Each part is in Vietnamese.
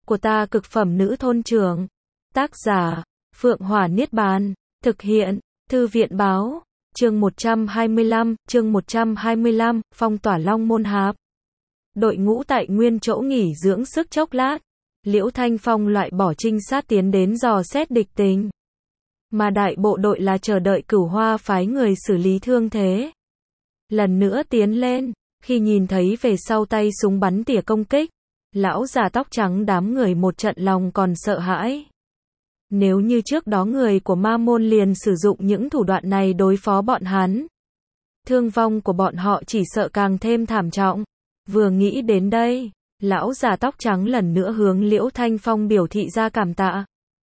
của ta cực phẩm nữ thôn trưởng. Tác giả, Phượng Hỏa Niết Bàn. Thực hiện, Thư viện Báo. Chương 125, phong tỏa Long Môn Hạp. Đội ngũ tại nguyên chỗ nghỉ dưỡng sức chốc lát. Liễu Thanh Phong loại bỏ trinh sát tiến đến dò xét địch tình. Mà đại bộ đội là chờ đợi Cửu Hoa phái người xử lý thương thế. Lần nữa tiến lên, khi nhìn thấy về sau tay súng bắn tỉa công kích, lão già tóc trắng đám người một trận lòng còn sợ hãi. Nếu như trước đó người của Ma Môn liền sử dụng những thủ đoạn này đối phó bọn hắn, thương vong của bọn họ chỉ sợ càng thêm thảm trọng. Vừa nghĩ đến đây, lão già tóc trắng lần nữa hướng Liễu Thanh Phong biểu thị ra cảm tạ.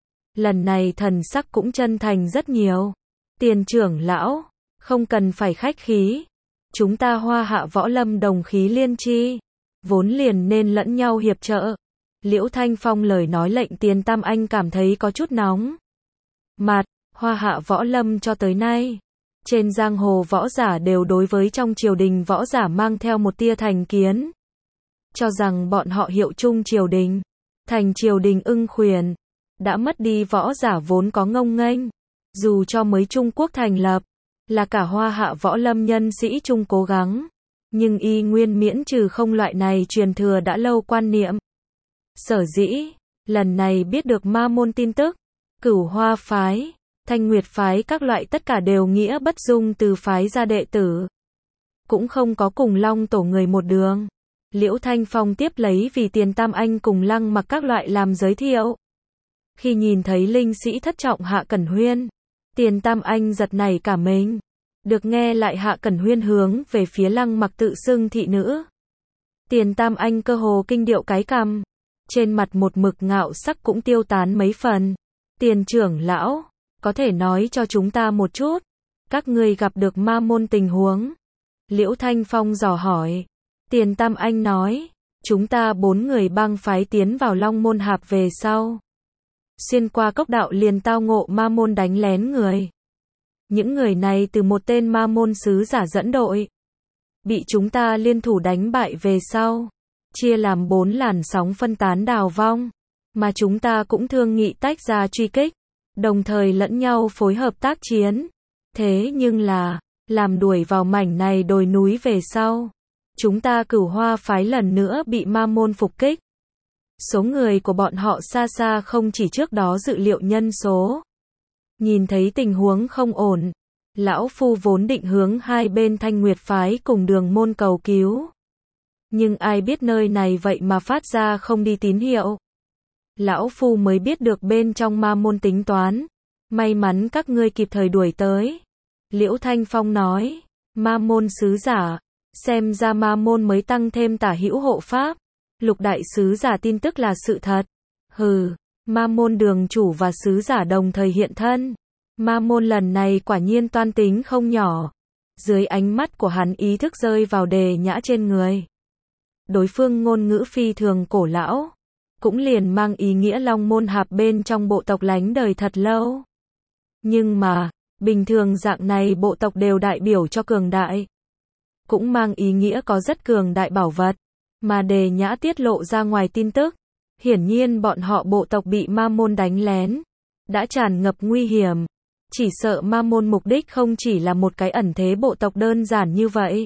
Lần này thần sắc cũng chân thành rất nhiều. Tiền trưởng lão, không cần phải khách khí. Chúng ta Hoa Hạ võ lâm đồng khí liên chi, vốn liền nên lẫn nhau hiệp trợ. Liễu Thanh Phong lời nói lệnh Tiền Tam Anh cảm thấy có chút nóng. Mặt, Hoa Hạ võ lâm cho tới nay, trên giang hồ võ giả đều đối với trong triều đình võ giả mang theo một tia thành kiến. Cho rằng bọn họ hiệu chung triều đình, thành triều đình ưng khuyển, đã mất đi võ giả vốn có ngông nghênh. Dù cho mới Trung Quốc thành lập, là cả Hoa Hạ võ lâm nhân sĩ chung cố gắng, nhưng y nguyên miễn trừ không loại này truyền thừa đã lâu quan niệm. Sở dĩ, lần này biết được Ma Môn tin tức, Cửu Hoa phái, Thanh Nguyệt phái các loại tất cả đều nghĩa bất dung từ phái ra đệ tử. Cũng không có cùng Long tổ người một đường. Liễu Thanh Phong tiếp lấy vì Tiền Tam Anh cùng Lăng Mặc các loại làm giới thiệu. Khi nhìn thấy linh sĩ thất trọng Hạ Cẩn Huyên, Tiền Tam Anh giật nảy cả mình. Được nghe lại Hạ Cẩn Huyên hướng về phía Lăng Mặc tự xưng thị nữ. Tiền Tam Anh cơ hồ kinh điệu cái cằm, trên mặt một mực ngạo sắc cũng tiêu tán mấy phần. Tiền trưởng lão, có thể nói cho chúng ta một chút, các ngươi gặp được Ma Môn tình huống? Liễu Thanh Phong dò hỏi. Tiền Tam Anh nói, chúng ta 4 người bang phái tiến vào Long Môn Hạp về sau, xuyên qua cốc đạo liền tao ngộ Ma Môn đánh lén người. Những người này từ một tên Ma Môn sứ giả dẫn đội, bị chúng ta liên thủ đánh bại về sau, chia làm 4 làn sóng phân tán đào vong, mà chúng ta cũng thương nghị tách ra truy kích, đồng thời lẫn nhau phối hợp tác chiến. Thế nhưng là, làm đuổi vào mảnh này đồi núi về sau, chúng ta Cửu Hoa phái lần nữa bị Ma Môn phục kích. Số người của bọn họ xa xa không chỉ trước đó dự liệu nhân số. Nhìn thấy tình huống không ổn, lão phu vốn định hướng hai bên Thanh Nguyệt phái cùng Đường Môn cầu cứu. Nhưng ai biết nơi này vậy mà phát ra không đi tín hiệu. Lão phu mới biết được bên trong Ma Môn tính toán. May mắn các ngươi kịp thời đuổi tới. Liễu Thanh Phong nói, Ma Môn sứ giả, xem ra Ma Môn mới tăng thêm tả hữu hộ pháp. Lục đại sứ giả tin tức là sự thật. Hừ, Ma Môn đường chủ và sứ giả đồng thời hiện thân. Ma Môn lần này quả nhiên toan tính không nhỏ. Dưới ánh mắt của hắn ý thức rơi vào Đề Nhã trên người. Đối phương ngôn ngữ phi thường cổ lão, cũng liền mang ý nghĩa Long Môn Hạp bên trong bộ tộc lánh đời thật lâu. Nhưng mà, bình thường dạng này bộ tộc đều đại biểu cho cường đại. Cũng mang ý nghĩa có rất cường đại bảo vật. Mà Đề Nhã tiết lộ ra ngoài tin tức, hiển nhiên bọn họ bộ tộc bị Ma Môn đánh lén, đã tràn ngập nguy hiểm. Chỉ sợ Ma Môn mục đích không chỉ là một cái ẩn thế bộ tộc đơn giản như vậy.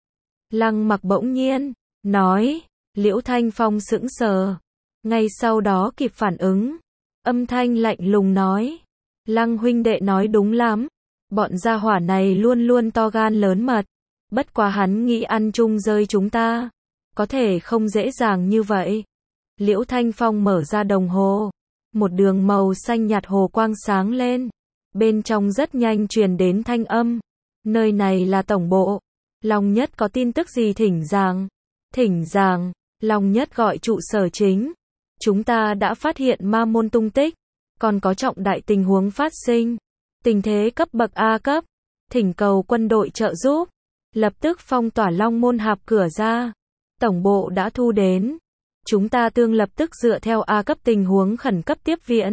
Lăng Mặc bỗng nhiên nói. Liễu Thanh Phong sững sờ, ngay sau đó kịp phản ứng, âm thanh lạnh lùng nói, Lăng huynh đệ nói đúng lắm, bọn gia hỏa này luôn luôn to gan lớn mật, bất quá hắn nghĩ ăn chung rơi chúng ta, có thể không dễ dàng như vậy. Liễu Thanh Phong mở ra đồng hồ, một đường màu xanh nhạt hồ quang sáng lên, bên trong rất nhanh truyền đến thanh âm, nơi này là tổng bộ, Long Nhất có tin tức gì thỉnh giảng. Thỉnh giảng, Long Nhất gọi trụ sở chính. Chúng ta đã phát hiện Ma Môn tung tích, còn có trọng đại tình huống phát sinh. Tình thế cấp bậc A cấp, thỉnh cầu quân đội trợ giúp. Lập tức phong tỏa Long Môn Hạp cửa ra. Tổng bộ đã thu đến. Chúng ta tương lập tức dựa theo A cấp tình huống khẩn cấp tiếp viện.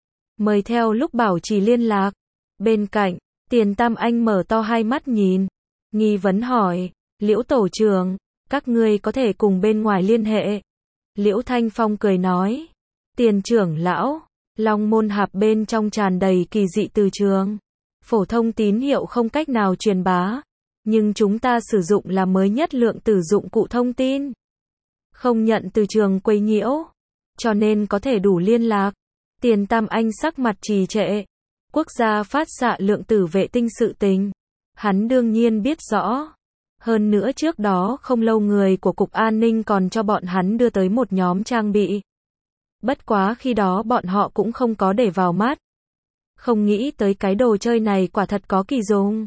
Mời theo lúc bảo trì liên lạc. Bên cạnh, Tiền Tam Anh mở to hai mắt nhìn, nghi vấn hỏi, Liễu tổ trưởng, các ngươi có thể cùng bên ngoài liên hệ. Liễu Thanh Phong cười nói, Tiền trưởng lão, Long Môn Hạp bên trong tràn đầy kỳ dị từ trường. Phổ thông tín hiệu không cách nào truyền bá, nhưng chúng ta sử dụng là mới nhất lượng tử dụng cụ thông tin. Không nhận từ trường quấy nhiễu, cho nên có thể đủ liên lạc. Tiền Tam Anh sắc mặt trì trệ. Quốc gia phát xạ lượng tử vệ tinh sự tình, hắn đương nhiên biết rõ. Hơn nữa trước đó không lâu người của Cục An ninh còn cho bọn hắn đưa tới một nhóm trang bị. Bất quá khi đó bọn họ cũng không có để vào mắt. Không nghĩ tới cái đồ chơi này quả thật có kỳ dùng.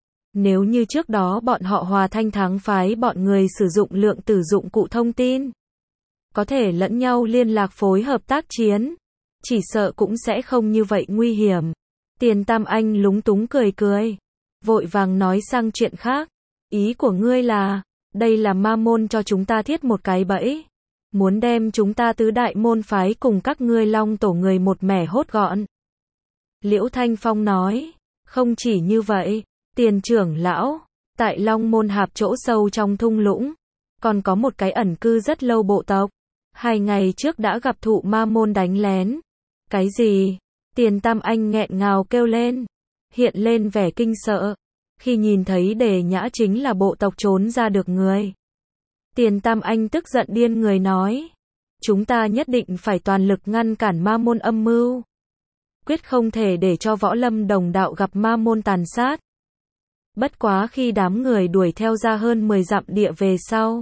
Nếu như trước đó bọn họ Hòa Thanh Thắng phái bọn người sử dụng lượng tử dụng cụ thông tin, có thể lẫn nhau liên lạc phối hợp tác chiến, chỉ sợ cũng sẽ không như vậy nguy hiểm. Tiền Tam Anh lúng túng cười cười, vội vàng nói sang chuyện khác. Ý của ngươi là, đây là ma môn cho chúng ta thiết một cái bẫy, muốn đem chúng ta tứ đại môn phái cùng các ngươi Long tổ người một mẻ hốt gọn. Liễu Thanh Phong nói, không chỉ như vậy, Tiền trưởng lão, tại Long Môn Hạp chỗ sâu trong thung lũng, còn có một cái ẩn cư rất lâu bộ tộc. 2 ngày trước đã gặp thụ ma môn đánh lén. Cái gì? Tiền Tam Anh nghẹn ngào kêu lên, hiện lên vẻ kinh sợ. Khi nhìn thấy Đề Nhã chính là bộ tộc trốn ra được người. Tiền Tam Anh tức giận điên người nói, chúng ta nhất định phải toàn lực ngăn cản ma môn âm mưu. Quyết không thể để cho võ lâm đồng đạo gặp ma môn tàn sát. Bất quá khi đám người đuổi theo ra hơn 10 dặm địa về sau,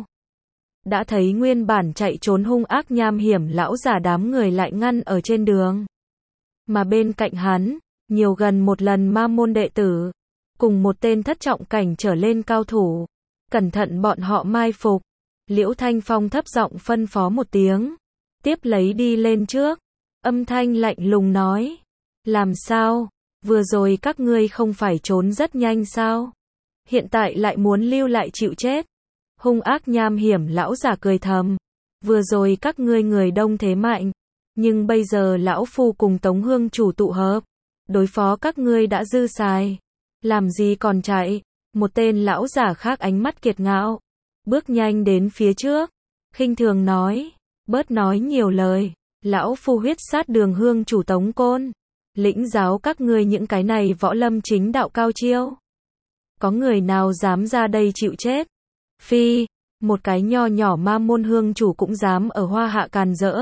đã thấy nguyên bản chạy trốn hung ác nham hiểm lão giả đám người lại ngăn ở trên đường. Mà bên cạnh hắn, nhiều gần một lần ma môn đệ tử, cùng một tên thất trọng cảnh trở lên cao thủ. Cẩn thận bọn họ mai phục. Liễu Thanh Phong thấp giọng phân phó một tiếng, tiếp lấy đi lên trước. Âm thanh lạnh lùng nói, làm sao, vừa rồi các ngươi không phải trốn rất nhanh sao? Hiện tại lại muốn lưu lại chịu chết. Hung ác nham hiểm lão giả cười thầm, vừa rồi các ngươi người đông thế mạnh, nhưng bây giờ lão phu cùng Tống Hương chủ tụ hợp, đối phó các ngươi đã dư xài, làm gì còn chạy. Một tên lão giả khác ánh mắt kiệt ngạo, bước nhanh đến phía trước, khinh thường nói, bớt nói nhiều lời, lão phu huyết sát Đường Hương chủ Tống Côn, lĩnh giáo các ngươi những cái này võ lâm chính đạo cao chiêu. Có người nào dám ra đây chịu chết? Phi, một cái nho nhỏ ma môn hương chủ cũng dám ở Hoa Hạ càn rỡ.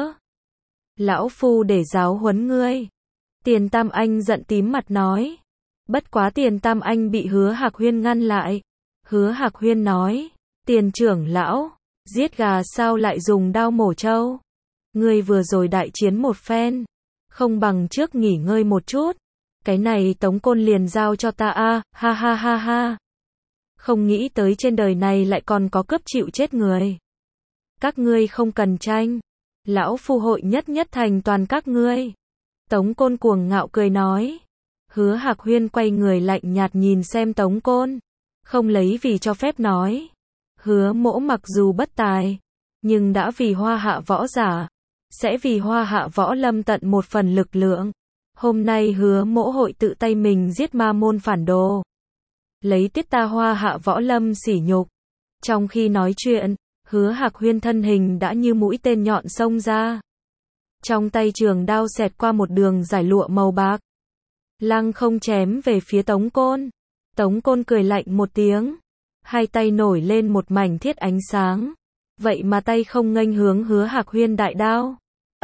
Lão phu để giáo huấn ngươi. Tiền Tam Anh giận tím mặt nói. Bất quá Tiền Tam Anh bị Hứa Hạc Huyên ngăn lại. Hứa Hạc Huyên nói, Tiền trưởng lão, giết gà sao lại dùng đao mổ trâu? Ngươi vừa rồi đại chiến một phen, không bằng trước nghỉ ngơi một chút. Cái này Tống Côn liền giao cho ta a, ha ha ha ha. Không nghĩ tới trên đời này lại còn có cướp chịu chết người. Các ngươi không cần tranh, lão phu hội nhất nhất thành toàn các ngươi. Tống Côn cuồng ngạo cười nói. Hứa Hạc Huyên quay người lạnh nhạt nhìn xem Tống Côn, không lấy vì cho phép nói. Hứa mỗ mặc dù bất tài, nhưng đã vì Hoa Hạ võ giả, sẽ vì Hoa Hạ võ lâm tận một phần lực lượng. Hôm nay hứa mỗ hội tự tay mình giết ma môn phản đồ, lấy tiết ta Hoa Hạ võ lâm sỉ nhục. Trong khi nói chuyện, Hứa Hạc Huyên thân hình đã như mũi tên nhọn xông ra. Trong tay trường đao xẹt qua một đường giải lụa màu bạc, lăng không chém về phía Tống Côn. Tống Côn cười lạnh một tiếng, hai tay nổi lên một mảnh thiết ánh sáng. Vậy mà tay không nghênh hướng Hứa Hạc Huyên đại đao.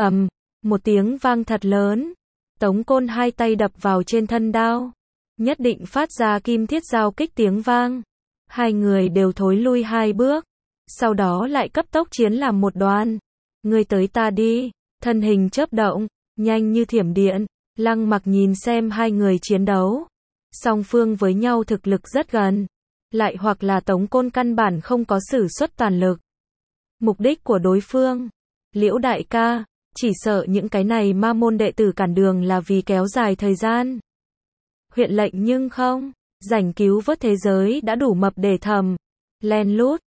Một tiếng vang thật lớn. Tống Côn hai tay đập vào trên thân đao, nhất định phát ra kim thiết giao kích tiếng vang. Hai người đều thối lui 2 bước, sau đó lại cấp tốc chiến làm một đoàn. Ngươi tới ta đi, thân hình chớp động, nhanh như thiểm điện. Lăng Mặc nhìn xem hai người chiến đấu, song phương với nhau thực lực rất gần, lại hoặc là Tống Côn căn bản không có sử xuất toàn lực. Mục đích của đối phương, Liễu đại ca, chỉ sợ những cái này ma môn đệ tử cản đường là vì kéo dài thời gian. Huyện lệnh nhưng không, rảnh cứu vớt thế giới đã đủ mập để thầm, len lút,